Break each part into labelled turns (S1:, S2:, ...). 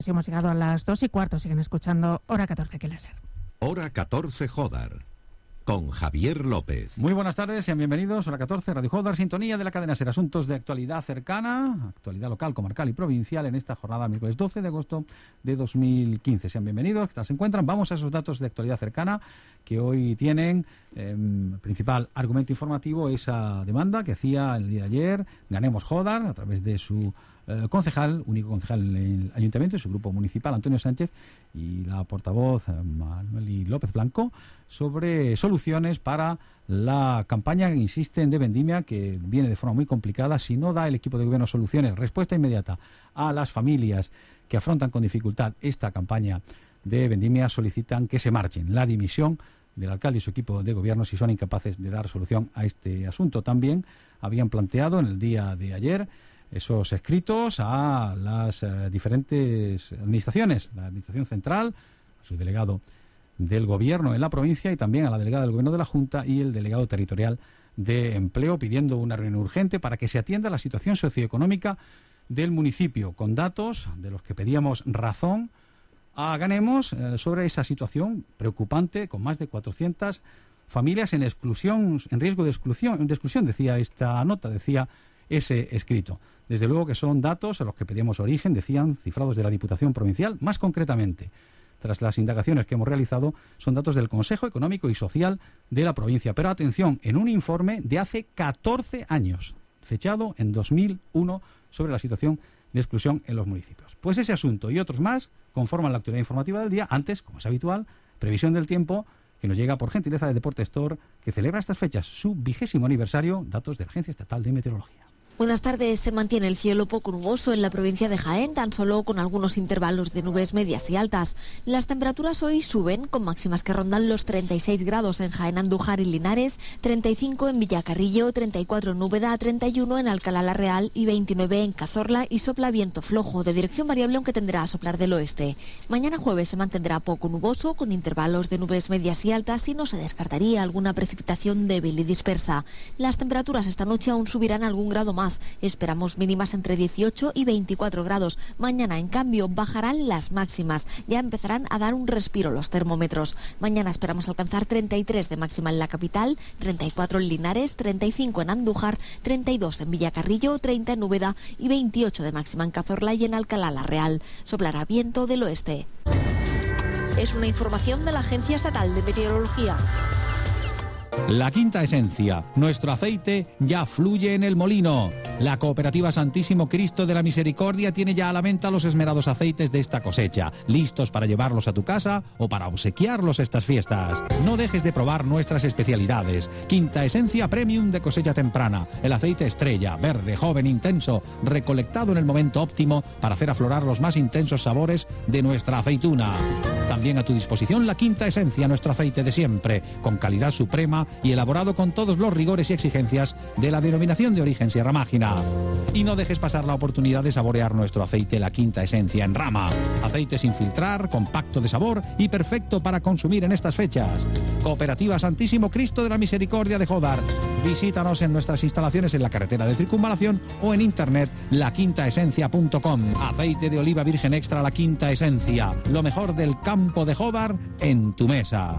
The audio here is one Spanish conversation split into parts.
S1: Hemos llegado a las 2:15, siguen escuchando Hora 14 aquí en Láser.
S2: Hora 14 Jodar, con Javier López.
S3: Muy buenas tardes, sean bienvenidos. Hora 14, Radio Jodar, sintonía de la cadena SER. Asuntos de actualidad cercana, actualidad local, comarcal y provincial en esta jornada miércoles 12 de agosto de 2015. Sean bienvenidos, que tal se encuentran. Vamos a esos datos de actualidad cercana que hoy tienen principal argumento informativo esa demanda que hacía el día de ayer Ganemos Jodar a través de su concejal, único concejal en el ayuntamiento, en su grupo municipal, Antonio Sánchez, y la portavoz Manuel López Blanco, sobre soluciones para la campaña que insisten de vendimia, que viene de forma muy complicada. Si no da el equipo de gobierno soluciones, respuesta inmediata a las familias que afrontan con dificultad esta campaña de vendimia, solicitan que se marchen. La dimisión del alcalde y su equipo de gobierno si son incapaces de dar solución a este asunto. También habían planteado en el día de ayer esos escritos a las diferentes administraciones, la administración central, a su delegado del gobierno en la provincia y también a la delegada del gobierno de la Junta y el delegado territorial de empleo, pidiendo una reunión urgente para que se atienda la situación socioeconómica del municipio, con datos de los que pedíamos razón a Ganemos sobre esa situación preocupante, con más de 400 familias en exclusión, en riesgo de exclusión, decía esta nota, decía ese escrito. Desde luego que son datos a los que pedíamos origen, decían, cifrados de la Diputación Provincial. Más concretamente, tras las indagaciones que hemos realizado, son datos del Consejo Económico y Social de la provincia. Pero atención, en un informe de hace 14 años, fechado en 2001, sobre la situación de exclusión en los municipios. Pues ese asunto y otros más conforman la actualidad informativa del día. Antes, como es habitual, previsión del tiempo, que nos llega por gentileza de Deportes Store, que celebra estas fechas su 20º aniversario, datos de la Agencia Estatal de Meteorología.
S4: Buenas tardes. Se mantiene el cielo poco nuboso en la provincia de Jaén, tan solo con algunos intervalos de nubes medias y altas. Las temperaturas hoy suben, con máximas que rondan los 36 grados en Jaén, Andújar y Linares, 35 en Villacarrillo, 34 en Úbeda, 31 en Alcalá la Real y 29 en Cazorla, y sopla viento flojo de dirección variable, aunque tenderá a soplar del oeste. Mañana jueves se mantendrá poco nuboso, con intervalos de nubes medias y altas, y no se descartaría alguna precipitación débil y dispersa. Las temperaturas esta noche aún subirán algún grado más. Esperamos mínimas entre 18 y 24 grados. Mañana, en cambio, bajarán las máximas. Ya empezarán a dar un respiro los termómetros. Mañana esperamos alcanzar 33 de máxima en la capital, 34 en Linares, 35 en Andújar, 32 en Villacarrillo, 30 en Úbeda y 28 de máxima en Cazorla y en Alcalá la Real. Soplará viento del oeste. Es una información de la Agencia Estatal de Meteorología.
S3: La Quinta Esencia, nuestro aceite ya fluye en el molino. La Cooperativa Santísimo Cristo de la Misericordia tiene ya a la venta los esmerados aceites de esta cosecha, listos para llevarlos a tu casa o para obsequiarlos estas fiestas. No dejes de probar nuestras especialidades. Quinta Esencia Premium de cosecha temprana, el aceite estrella, verde, joven, intenso, recolectado en el momento óptimo para hacer aflorar los más intensos sabores de nuestra aceituna. También a tu disposición la Quinta Esencia, nuestro aceite de siempre, con calidad suprema y elaborado con todos los rigores y exigencias de la denominación de origen Sierra Mágina. Y no dejes pasar la oportunidad de saborear nuestro aceite La Quinta Esencia en rama. Aceite sin filtrar, compacto de sabor y perfecto para consumir en estas fechas. Cooperativa Santísimo Cristo de la Misericordia de Jodar. Visítanos en nuestras instalaciones en la carretera de Circunvalación o en internet laquintaesencia.com. Aceite de oliva virgen extra La Quinta Esencia. Lo mejor del campo de Jodar en tu mesa.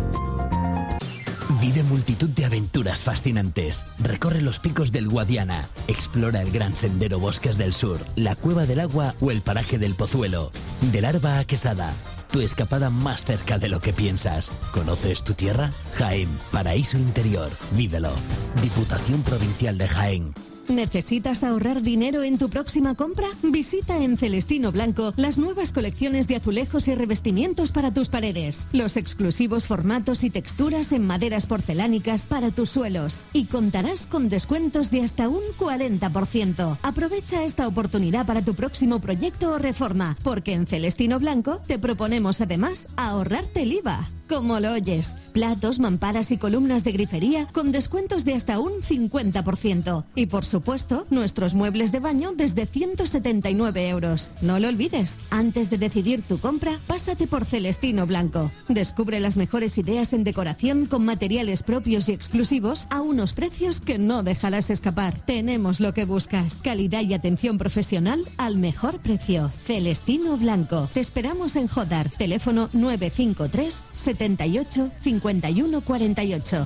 S5: Vive multitud de aventuras fascinantes. Recorre los picos del Guadiana. Explora el gran sendero Bosques del Sur, la Cueva del Agua o el paraje del Pozuelo. Del Arba a Quesada. Tu escapada más cerca de lo que piensas. ¿Conoces tu tierra? Jaén, paraíso interior. Vívelo. Diputación Provincial de Jaén.
S6: ¿Necesitas ahorrar dinero en tu próxima compra? Visita en Celestino Blanco las nuevas colecciones de azulejos y revestimientos para tus paredes, los exclusivos formatos y texturas en maderas porcelánicas para tus suelos, y contarás con descuentos de hasta un 40%. Aprovecha esta oportunidad para tu próximo proyecto o reforma, porque en Celestino Blanco te proponemos además ahorrarte el IVA. como lo oyes. Platos, mamparas y columnas de grifería con descuentos de hasta un 50%. Y por supuesto, nuestros muebles de baño desde 179 euros. No lo olvides, antes de decidir tu compra, pásate por Celestino Blanco. Descubre las mejores ideas en decoración con materiales propios y exclusivos a unos precios que no dejarás escapar. Tenemos lo que buscas, calidad y atención profesional al mejor precio. Celestino Blanco. Te esperamos en Jodar. Teléfono 953 78 51 48.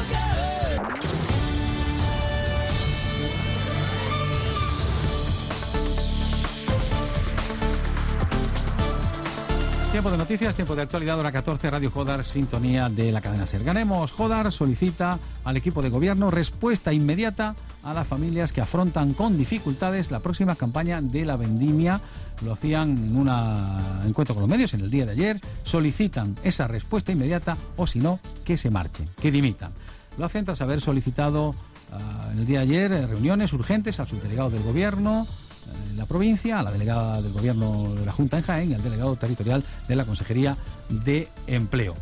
S3: Tiempo de noticias, tiempo de actualidad, hora 14, Radio Jodar, sintonía de la cadena SER. Ganemos. Jodar solicita al equipo de gobierno respuesta inmediata a las familias que afrontan con dificultades la próxima campaña de la vendimia. Lo hacían en un encuentro con los medios en el día de ayer. Solicitan esa respuesta inmediata o, si no, que se marchen, que dimitan. Lo hacen tras haber solicitado en el día de ayer reuniones urgentes al subdelegado del gobierno en la provincia, a la delegada del gobierno de la Junta en Jaén y al delegado territorial de la Consejería de Empleo.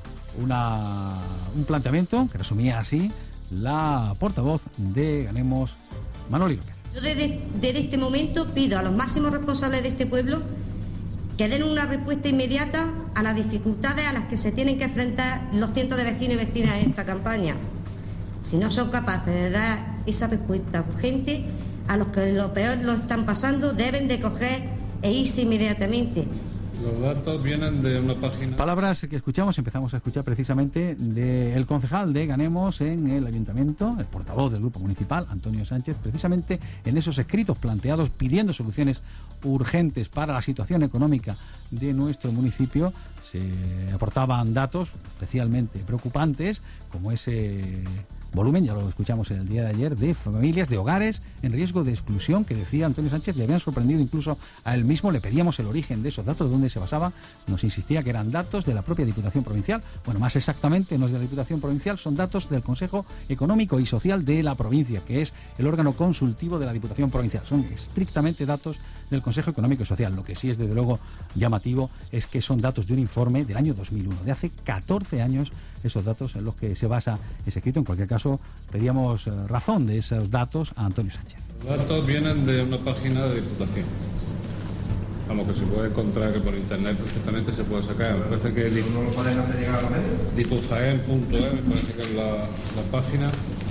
S3: Un planteamiento que resumía así la portavoz de Ganemos, Manoli López.
S7: Yo desde este momento pido a los máximos responsables de este pueblo que den una respuesta inmediata a las dificultades a las que se tienen que enfrentar los cientos de vecinos y vecinas en esta campaña. Si no son capaces de dar esa respuesta urgente, a los que lo peor lo están pasando deben de coger e irse inmediatamente.
S8: Los datos vienen de una página...
S3: Palabras que empezamos a escuchar precisamente del concejal de Ganemos en el ayuntamiento, el portavoz del grupo municipal, Antonio Sánchez, precisamente en esos escritos planteados pidiendo soluciones urgentes para la situación económica de nuestro municipio. Se aportaban datos especialmente preocupantes, como ese volumen, ya lo escuchamos el día de ayer, de familias, de hogares en riesgo de exclusión, que decía Antonio Sánchez, le habían sorprendido incluso a él mismo. Le pedíamos el origen de esos datos, de dónde se basaba. Nos insistía que eran datos de la propia Diputación Provincial. Bueno, más exactamente, no es de la Diputación Provincial, son datos del Consejo Económico y Social de la provincia, que es el órgano consultivo de la Diputación Provincial. Son estrictamente datos del Consejo Económico y Social. Lo que sí es desde luego llamativo es que son datos de un informe del año 2001, de hace 14 años, esos datos en los que se basa ese escrito. En cualquier caso, pedíamos razón de esos datos a Antonio Sánchez.
S8: Los datos vienen de una página de Diputación. Vamos, que se puede encontrar, que por internet perfectamente se puede sacar. Me parece que no lo pueden hacer llegar a la media. Dipujaen.es, me parece que es la página.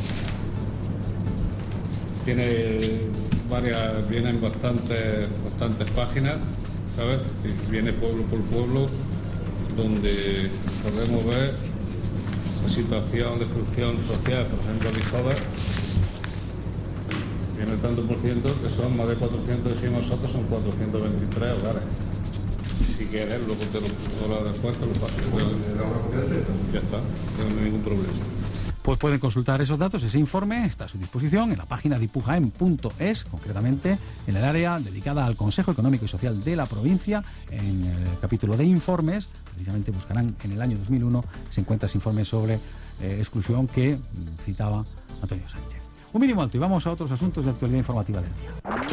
S8: Vienen bastantes páginas, ¿sabes? Y viene pueblo por pueblo, donde podemos ver la situación de exclusión social. Por ejemplo, Lijova tiene el tanto por ciento que son más de 400, decimos nosotros, son 423 hogares. Si quieres, luego te lo después te lo paso. Ya está, no hay ningún problema.
S3: Pues pueden consultar esos datos, ese informe está a su disposición en la página dipujaen.es, concretamente en el área dedicada al Consejo Económico y Social de la provincia. En el capítulo de informes, precisamente buscarán en el año 2001, se encuentra ese informe sobre exclusión que citaba Antonio Sánchez. Un mínimo alto y vamos a otros asuntos de actualidad informativa del día.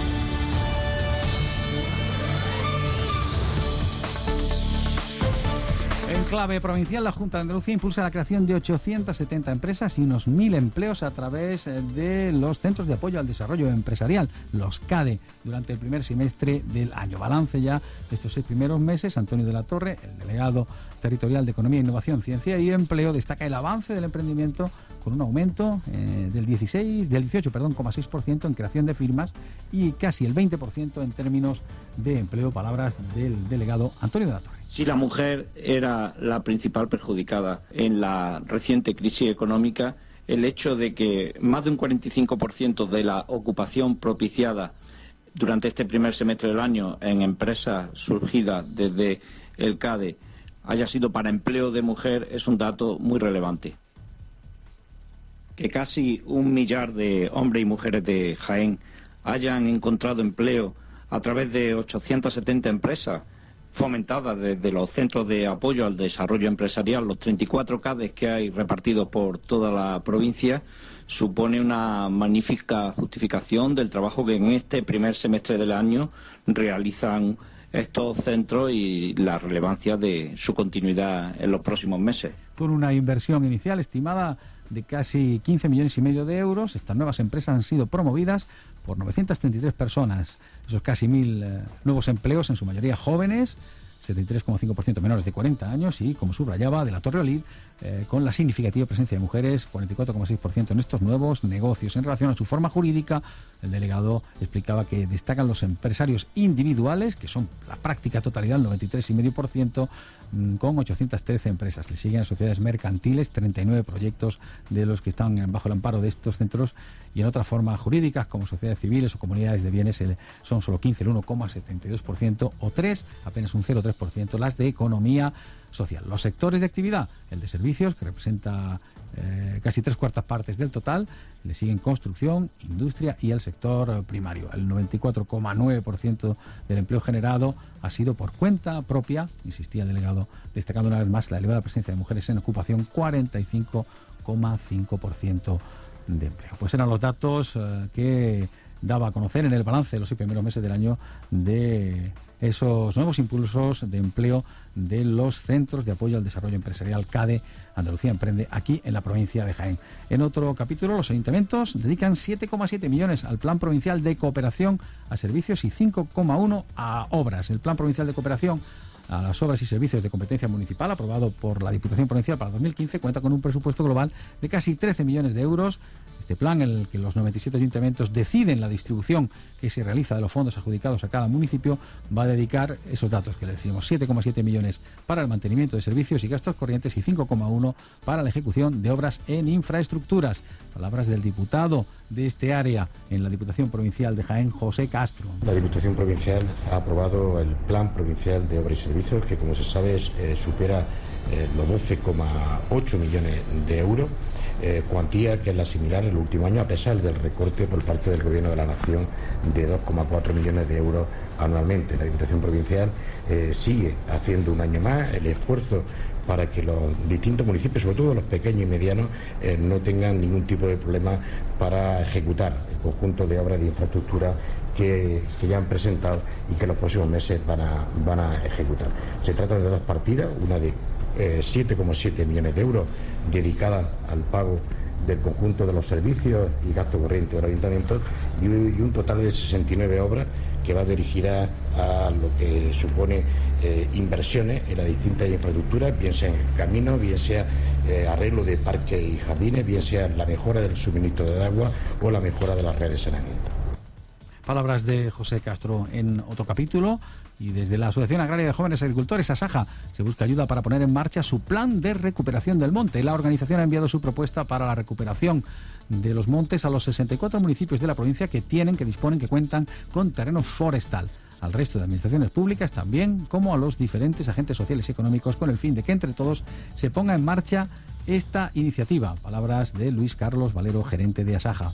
S3: En clave provincial, la Junta de Andalucía impulsa la creación de 870 empresas y unos 1.000 empleos a través de los Centros de Apoyo al Desarrollo Empresarial, los CADE, durante el primer semestre del año. Balance ya de estos 6 primeros meses. Antonio de la Torre, el delegado territorial de Economía, Innovación, Ciencia y Empleo, destaca el avance del emprendimiento con un aumento del 18,6% en creación de firmas y casi el 20% en términos de empleo. Palabras del delegado Antonio de la Torre.
S9: Si la mujer era la principal perjudicada en la reciente crisis económica, el hecho de que más de un 45% de la ocupación propiciada durante este primer semestre del año en empresas surgidas desde el CADE haya sido para empleo de mujer es un dato muy relevante. Que casi 1 millar de hombres y mujeres de Jaén hayan encontrado empleo a través de 870 empresas fomentadas desde los centros de apoyo al desarrollo empresarial, los 34 CADES que hay repartidos por toda la provincia, supone una magnífica justificación del trabajo que en este primer semestre del año realizan estos centros y la relevancia de su continuidad en los próximos meses.
S3: Con una inversión inicial estimada de casi 15,5 millones de euros, estas nuevas empresas han sido promovidas por 933 personas. Esos casi 1.000 nuevos empleos, en su mayoría jóvenes, 73,5% menores de 40 años y, como subrayaba, de la Torre Olid, con la significativa presencia de mujeres, 44,6% en estos nuevos negocios. En relación a su forma jurídica, el delegado explicaba que destacan los empresarios individuales, que son la práctica totalidad, el 93,5%, con 813 empresas. Le siguen sociedades mercantiles, 39 proyectos de los que están bajo el amparo de estos centros, y en otras formas jurídicas, como sociedades civiles o comunidades de bienes, son solo 15, el 1,72%, o 3, apenas un 0,3%, las de economía social. Los sectores de actividad, el de servicios, que representa casi 3/4 partes del total, le siguen construcción, industria y el sector primario. El 94,9% del empleo generado ha sido por cuenta propia, insistía el delegado, destacando una vez más la elevada presencia de mujeres en ocupación, 45,5% de empleo. Pues eran los datos que daba a conocer en el balance de los 6 primeros meses del año de esos nuevos impulsos de empleo de los Centros de Apoyo al Desarrollo Empresarial CADE Andalucía Emprende, aquí en la provincia de Jaén. En otro capítulo, los ayuntamientos dedican 7,7 millones al Plan Provincial de Cooperación a Servicios y 5,1 a obras. El Plan Provincial de Cooperación a las obras y servicios de competencia municipal, aprobado por la Diputación Provincial para 2015, cuenta con un presupuesto global de casi 13 millones de euros. Este plan, en el que los 97 ayuntamientos deciden la distribución que se realiza de los fondos adjudicados a cada municipio, va a dedicar esos datos que le decimos: 7,7 millones para el mantenimiento de servicios y gastos corrientes y 5,1 para la ejecución de obras en infraestructuras. Palabras del diputado de este área en la Diputación Provincial de Jaén, José Castro.
S10: La Diputación Provincial ha aprobado el Plan Provincial de Obras y Servicios, que, como se sabe, supera los 12,8 millones de euros, cuantía que es la similar en el último año, a pesar del recorte por parte del Gobierno de la Nación de 2,4 millones de euros anualmente. La Diputación Provincial sigue haciendo un año más el esfuerzo para que los distintos municipios, sobre todo los pequeños y medianos, no tengan ningún tipo de problema para ejecutar el conjunto de obras de infraestructura que ya han presentado y que en los próximos meses van a ejecutar. Se trata de dos partidas, una de 7,7 millones de euros dedicada al pago del conjunto de los servicios y gasto corriente de los ayuntamientos, y un total de 69 obras que va dirigida a lo que supone inversiones en las distintas infraestructuras, bien sea en caminos, bien sea arreglo de parques y jardines, bien sea la mejora del suministro de agua o la mejora de las redes de saneamiento.
S3: Palabras de José Castro. En otro capítulo, y desde la Asociación Agraria de Jóvenes Agricultores, ASAJA, se busca ayuda para poner en marcha su plan de recuperación del monte. La organización ha enviado su propuesta para la recuperación de los montes a los 64 municipios de la provincia que cuentan con terreno forestal, al resto de administraciones públicas también, como a los diferentes agentes sociales y económicos, con el fin de que entre todos se ponga en marcha esta iniciativa. Palabras de Luis Carlos Valero, gerente de ASAJA.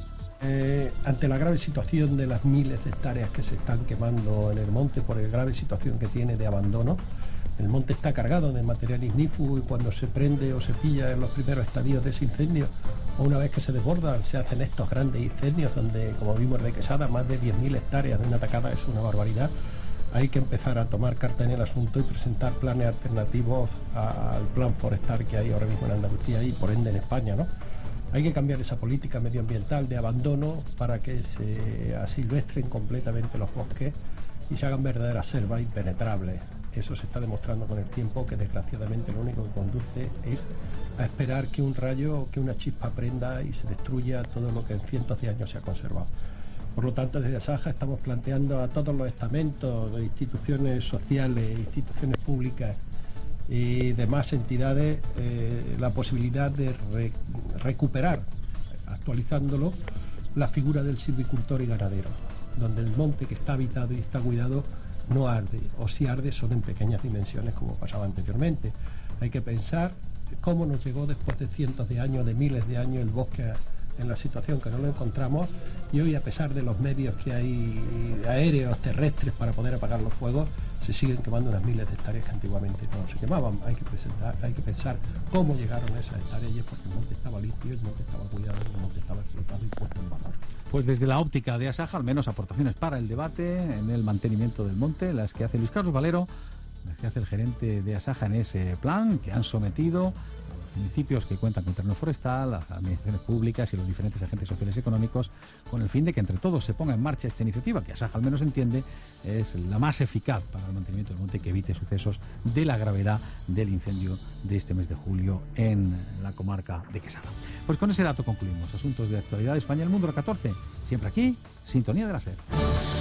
S11: Ante la grave situación de las miles de hectáreas que se están quemando en el monte, por la grave situación que tiene de abandono, el monte está cargado de material ignífugo, y cuando se prende o se pilla en los primeros estadios de ese incendio, o una vez que se desborda, se hacen estos grandes incendios donde, como vimos de Quesada, más de 10.000 hectáreas de una tacada es una barbaridad. Hay que empezar a tomar carta en el asunto y presentar planes alternativos al plan forestal que hay ahora mismo en Andalucía y por ende en España, ¿no? Hay que cambiar esa política medioambiental de abandono para que se asilvestren completamente los bosques y se hagan verdaderas selvas impenetrables. Eso se está demostrando con el tiempo, que desgraciadamente lo único que conduce es a esperar que un rayo, que una chispa prenda y se destruya todo lo que en cientos de años se ha conservado. Por lo tanto, desde ASAJA estamos planteando a todos los estamentos de instituciones sociales, instituciones públicas y demás entidades la posibilidad de recuperar, actualizándolo, la figura del silvicultor y ganadero, donde el monte que está habitado y está cuidado no arde, o si arde son en pequeñas dimensiones como pasaba anteriormente. Hay que pensar cómo nos llegó después de cientos de años, de miles de años, el bosque en la situación que nos lo encontramos, y hoy, a pesar de los medios que hay aéreos, terrestres, para poder apagar los fuegos, se siguen quemando unas miles de hectáreas que antiguamente no se quemaban. Hay que pensar cómo llegaron esas hectáreas, y es porque el monte estaba limpio, el monte estaba cuidado, el monte estaba explotado y puesto en valor.
S3: Pues desde la óptica de Asaja, al menos aportaciones para el debate en el mantenimiento del monte, las que hace Luis Carlos Valero, las que hace el gerente de Asaja en ese plan que han sometido a los municipios que cuentan con terreno forestal, a las administraciones públicas y los diferentes agentes sociales y económicos, con el fin de que entre todos se ponga en marcha esta iniciativa, que Asaja al menos entiende es la más eficaz para el mantenimiento del monte, que evite sucesos de la gravedad del incendio de este mes de julio en la comarca de Quesada. Pues con ese dato concluimos. Asuntos de actualidad de España y el mundo, la 14, siempre aquí, Sintonía de la SER.